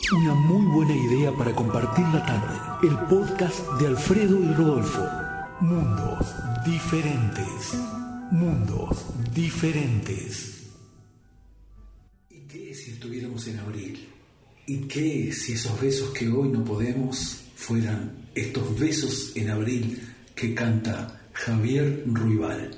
Una muy buena idea para compartir la tarde. El podcast de Alfredo y Rodolfo. Mundos diferentes. Mundos diferentes. ¿Y qué si estuviéramos en abril? ¿Y qué si esos besos que hoy no podemos fueran estos besos en abril que canta Javier Ruibal?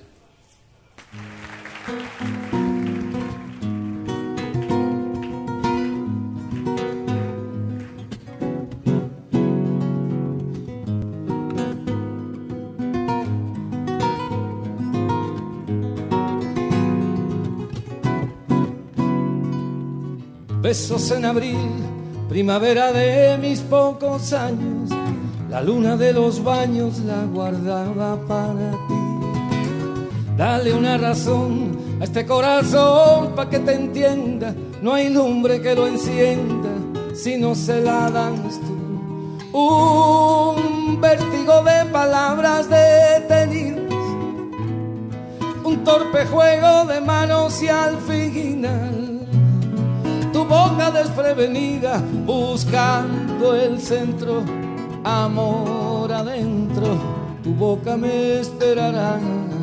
Besos en abril, primavera de mis pocos años, la luna de los baños la guardaba para ti. Dale una razón a este corazón pa' que te entienda, no hay lumbre que lo encienda si no se la das tú. Un vértigo de palabras detenidas, un torpe juego de manos y al final tu boca desprevenida buscando el centro, amor adentro, tu boca me esperará.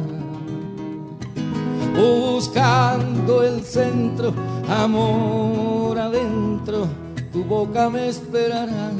Buscando el centro, amor adentro, tu boca me esperará.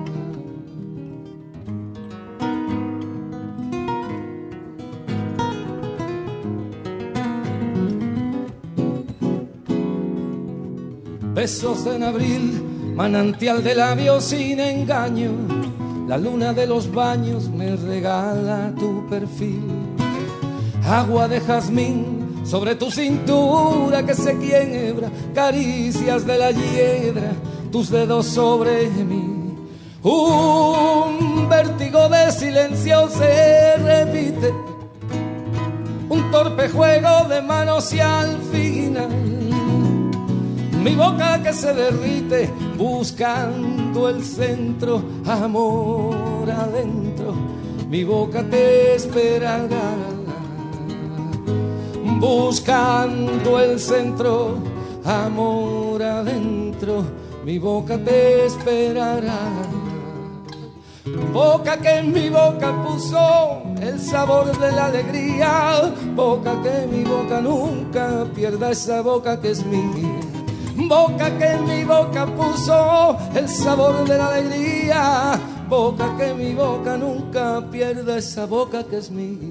Besos en abril, manantial de labios sin engaño, la luna de los baños me regala tu perfil. Agua de jazmín sobre tu cintura que se quiebra, caricias de la hiedra, tus dedos sobre mí. Un vértigo de silencio se repite, un torpe juego de manos y al final mi boca que se derrite buscando el centro, amor adentro, mi boca te esperará. Buscando el centro, amor adentro, mi boca te esperará. Boca que en mi boca puso el sabor de la alegría, boca que mi boca nunca pierda esa boca que es mía. Boca que en mi boca puso el sabor de la alegría, boca que mi boca nunca pierda esa boca que es mía.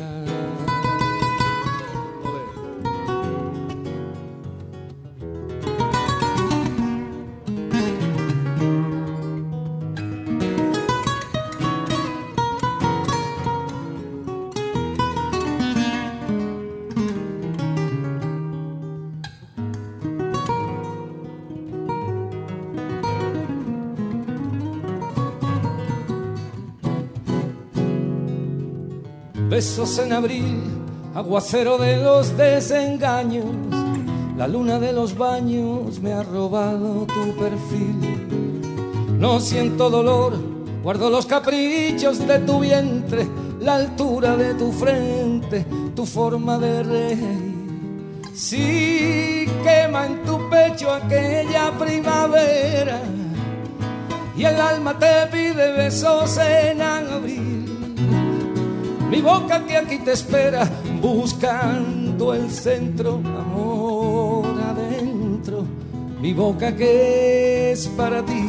Besos en abril, aguacero de los desengaños, la luna de los baños me ha robado tu perfil. No siento dolor, guardo los caprichos de tu vientre, la altura de tu frente, tu forma de reír. Si quema en tu pecho aquella primavera y el alma te pide besos en abril, mi boca que aquí te espera, buscando el centro, amor adentro, mi boca que es para ti.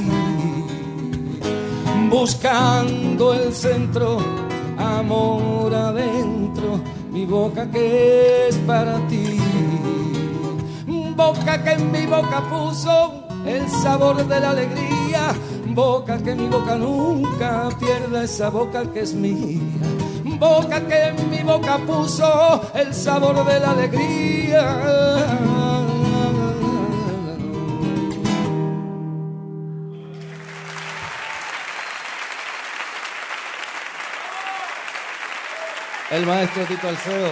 Buscando el centro, amor adentro, mi boca que es para ti. Boca que en mi boca puso el sabor de la alegría, boca que mi boca nunca pierda esa boca que es mía. Boca que en mi boca puso el sabor de la alegría. El maestro Tito Alcedo.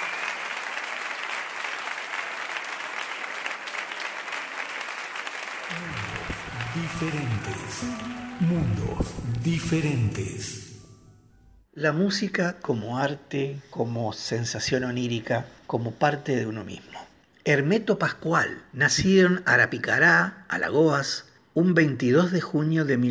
Diferentes. Mundos diferentes. La música como arte, como sensación onírica, como parte de uno mismo. Hermeto Pascual, nacido en Arapicará, Alagoas, un 22 de junio de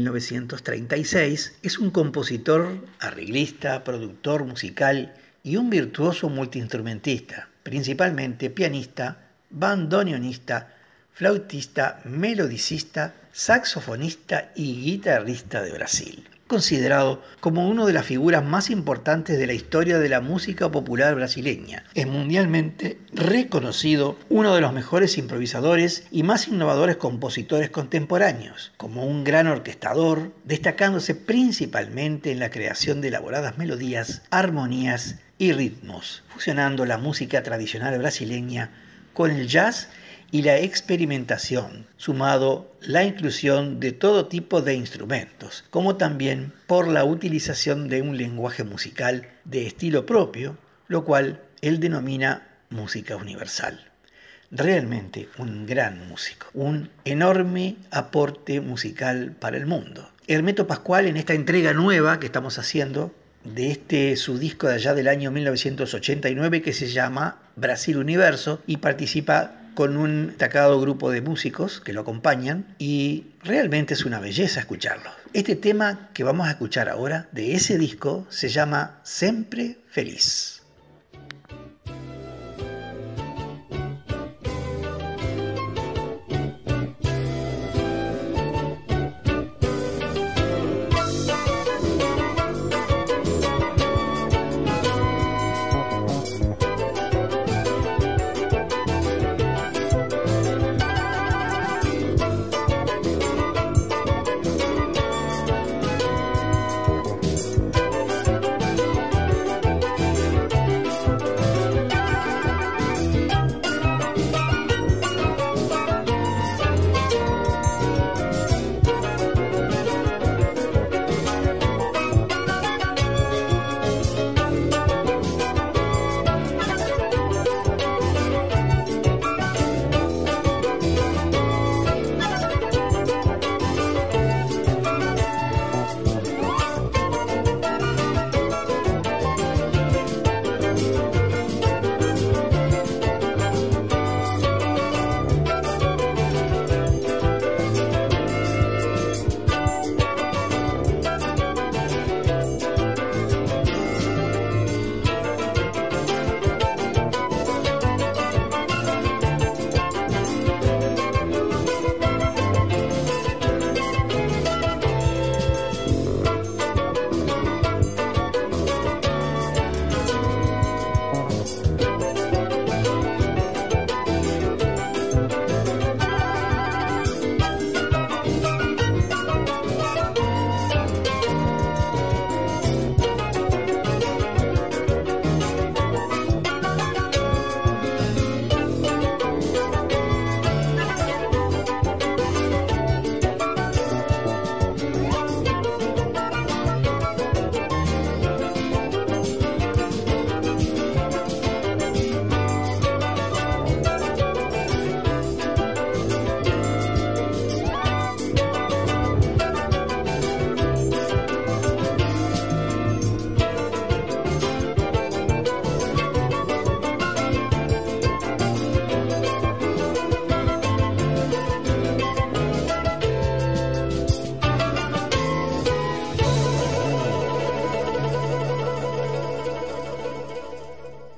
1936, es un compositor, arreglista, productor musical y un virtuoso multiinstrumentista, principalmente pianista, bandoneonista, flautista, melodicista, saxofonista y guitarrista de Brasil. Considerado como una de las figuras más importantes de la historia de la música popular brasileña. Es mundialmente reconocido uno de los mejores improvisadores y más innovadores compositores contemporáneos, como un gran orquestador, destacándose principalmente en la creación de elaboradas melodías, armonías y ritmos, fusionando la música tradicional brasileña con el jazz y la experimentación, sumado la inclusión de todo tipo de instrumentos, como también por la utilización de un lenguaje musical de estilo propio, lo cual él denomina música universal. Realmente un gran músico, un enorme aporte musical para el mundo. Hermeto Pascual, en esta entrega nueva que estamos haciendo de su disco de allá del año 1989 que se llama Brasil Universo, y participa con un destacado grupo de músicos que lo acompañan, y realmente es una belleza escucharlo. Este tema que vamos a escuchar ahora de ese disco se llama Sempre Feliz.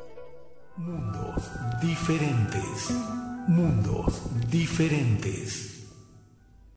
Mundos diferentes.